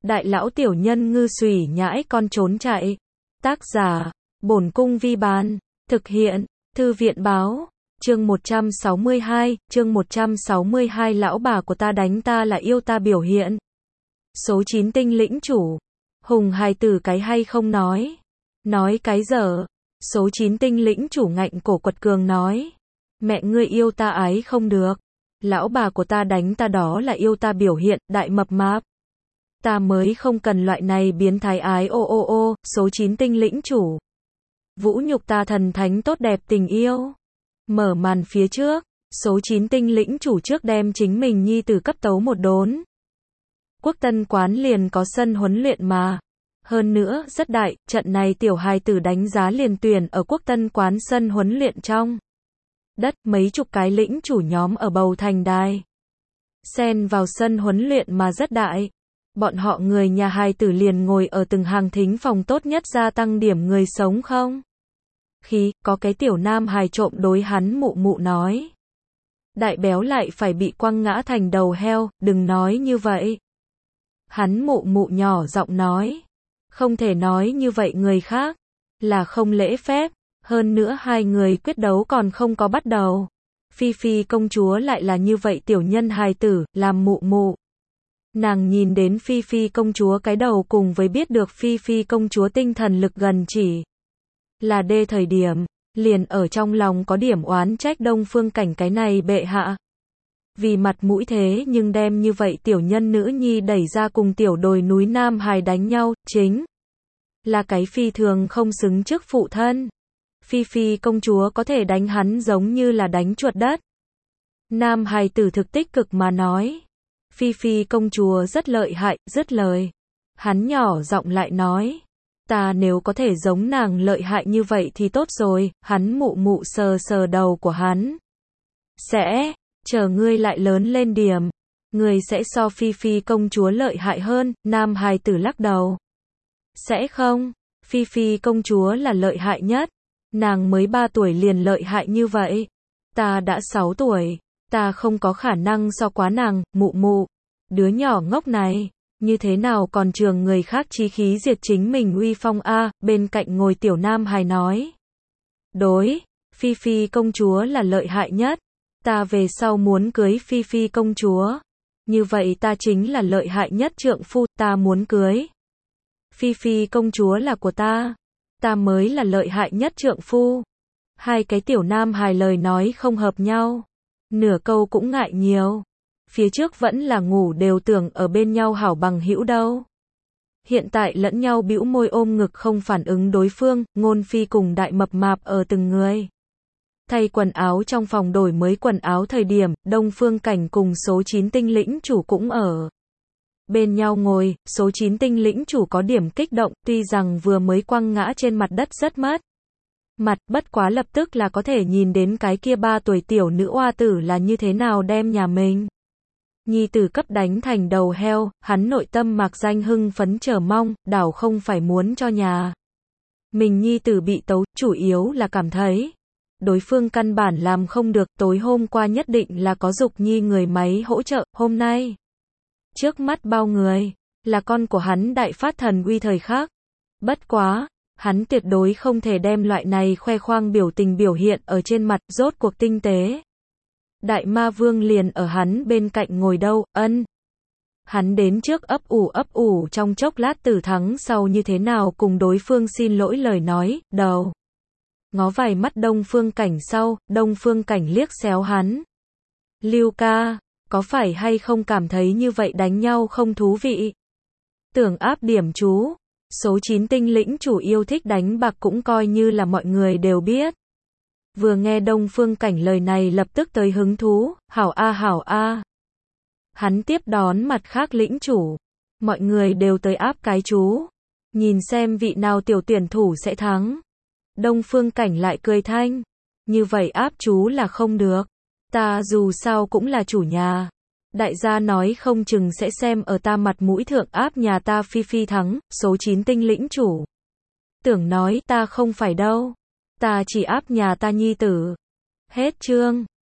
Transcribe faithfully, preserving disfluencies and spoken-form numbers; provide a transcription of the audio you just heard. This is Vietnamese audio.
Đại lão tiểu nhân ngư xùy nhãi con trốn chạy. Tác giả, Bổn Cung Vi Bán. Thực hiện, Thư viện Báo. Chương một trăm sáu mươi hai, chương một trăm sáu mươi hai lão bà của ta đánh ta là yêu ta biểu hiện. Số chín tinh lĩnh chủ. Hùng hài tử cái hay không nói. Nói cái dở. Số chín tinh lĩnh chủ ngạnh cổ quật cường nói. Mẹ ngươi yêu ta ái không được. Lão bà của ta đánh ta đó là yêu ta biểu hiện, đại mập mạp. Ta mới không cần loại này biến thái ái ô ô ô, số chín tinh lĩnh chủ. Vũ nhục ta thần thánh tốt đẹp tình yêu. Mở màn phía trước, số chín tinh lĩnh chủ trước đem chính mình nhi tử cấp tấu một đốn. Quốc Tân quán liền có sân huấn luyện mà. Hơn nữa, rất đại, trận này tiểu hài tử đánh giá liền tuyển ở Quốc Tân quán sân huấn luyện trong đất, mấy chục cái lĩnh chủ nhóm ở bầu thành đài. Xen vào sân huấn luyện mà rất đại. Bọn họ người nhà hài tử liền ngồi ở từng hàng thính phòng tốt nhất gia tăng điểm người sống không? Khi, có cái tiểu nam hài trộm đối hắn mụ mụ nói. Đại béo lại phải bị quăng ngã thành đầu heo, đừng nói như vậy. Hắn mụ mụ nhỏ giọng nói. Không thể nói như vậy người khác. Là không lễ phép. Hơn nữa hai người quyết đấu còn không có bắt đầu. Phi Phi công chúa lại là như vậy tiểu nhân hài tử, làm mụ mụ. Nàng nhìn đến Phi Phi công chúa cái đầu cùng với biết được Phi Phi công chúa tinh thần lực gần chỉ là đê thời điểm, liền ở trong lòng có điểm oán trách Đông Phương Cảnh cái này bệ hạ. Vì mặt mũi thế nhưng đem như vậy tiểu nhân nữ nhi đẩy ra cùng tiểu đồi núi Nam Hài đánh nhau, chính là cái phi thường không xứng trước phụ thân. Phi Phi công chúa có thể đánh hắn giống như là đánh chuột đất. Nam hài tử thực tích cực mà nói. Phi Phi công chúa rất lợi hại, dứt lời. Hắn nhỏ giọng lại nói. Ta nếu có thể giống nàng lợi hại như vậy thì tốt rồi, hắn mụ mụ sờ sờ đầu của hắn. Sẽ, chờ ngươi lại lớn lên điểm. Ngươi sẽ so Phi Phi công chúa lợi hại hơn, nam hài tử lắc đầu. Sẽ không, Phi Phi công chúa là lợi hại nhất. Nàng mới ba tuổi liền lợi hại như vậy. Ta đã sáu tuổi. Ta không có khả năng so quá nàng, mụ mụ. Đứa nhỏ ngốc này. Như thế nào còn trường người khác chí khí diệt chính mình uy phong a, bên cạnh ngồi tiểu nam hài nói. Đối, Phi Phi công chúa là lợi hại nhất. Ta về sau muốn cưới Phi Phi công chúa. Như vậy ta chính là lợi hại nhất trượng phu, ta muốn cưới. Phi Phi công chúa là của ta. Ta mới là lợi hại nhất trượng phu. Hai cái tiểu nam hài lời nói không hợp nhau. Nửa câu cũng ngại nhiều. Phía trước vẫn là ngủ đều tưởng ở bên nhau hảo bằng hữu đâu. Hiện tại lẫn nhau bĩu môi ôm ngực không phản ứng đối phương, Ngôn Phi cùng đại mập mạp ở từng người. Thay quần áo trong phòng đổi mới quần áo thời điểm, Đông Phương Cảnh cùng số chín tinh lĩnh chủ cũng ở. Bên nhau ngồi, số chín tinh lĩnh chủ có điểm kích động, tuy rằng vừa mới quăng ngã trên mặt đất rất mất mặt, bất quá lập tức là có thể nhìn đến cái kia ba tuổi tiểu nữ oa tử là như thế nào đem nhà mình nhi tử cấp đánh thành đầu heo, hắn nội tâm mạc danh hưng phấn chờ mong, đảo không phải muốn cho nhà mình nhi tử bị tấu, chủ yếu là cảm thấy đối phương căn bản làm không được, tối hôm qua nhất định là có dục nhi người máy hỗ trợ, hôm nay trước mắt bao người, là con của hắn đại phát thần uy thời khắc. Bất quá, hắn tuyệt đối không thể đem loại này khoe khoang biểu tình biểu hiện ở trên mặt, rốt cuộc tinh tế. Đại ma vương liền ở hắn bên cạnh ngồi đâu, ân. Hắn đến trước ấp ủ ấp ủ trong chốc lát tử thắng sau như thế nào cùng đối phương xin lỗi lời nói, đầu. Ngó vài mắt Đông Phương Cảnh sau, Đông Phương Cảnh liếc xéo hắn. Lưu ca. Có phải hay không cảm thấy như vậy đánh nhau không thú vị? Tưởng áp điểm chú. Số chín tinh lĩnh chủ yêu thích đánh bạc cũng coi như là mọi người đều biết. Vừa nghe Đông Phương Cảnh lời này lập tức tới hứng thú, hảo a hảo a. Hắn tiếp đón mặt khác lĩnh chủ. Mọi người đều tới áp cái chú. Nhìn xem vị nào tiểu tuyển thủ sẽ thắng. Đông Phương Cảnh lại cười thanh. Như vậy áp chú là không được. Ta dù sao cũng là chủ nhà. Đại gia nói không chừng sẽ xem ở ta mặt mũi thượng áp nhà ta Phi Phi thắng, số chín tinh lĩnh chủ. Tưởng nói ta không phải đâu. Ta chỉ áp nhà ta nhi tử. Hết chương.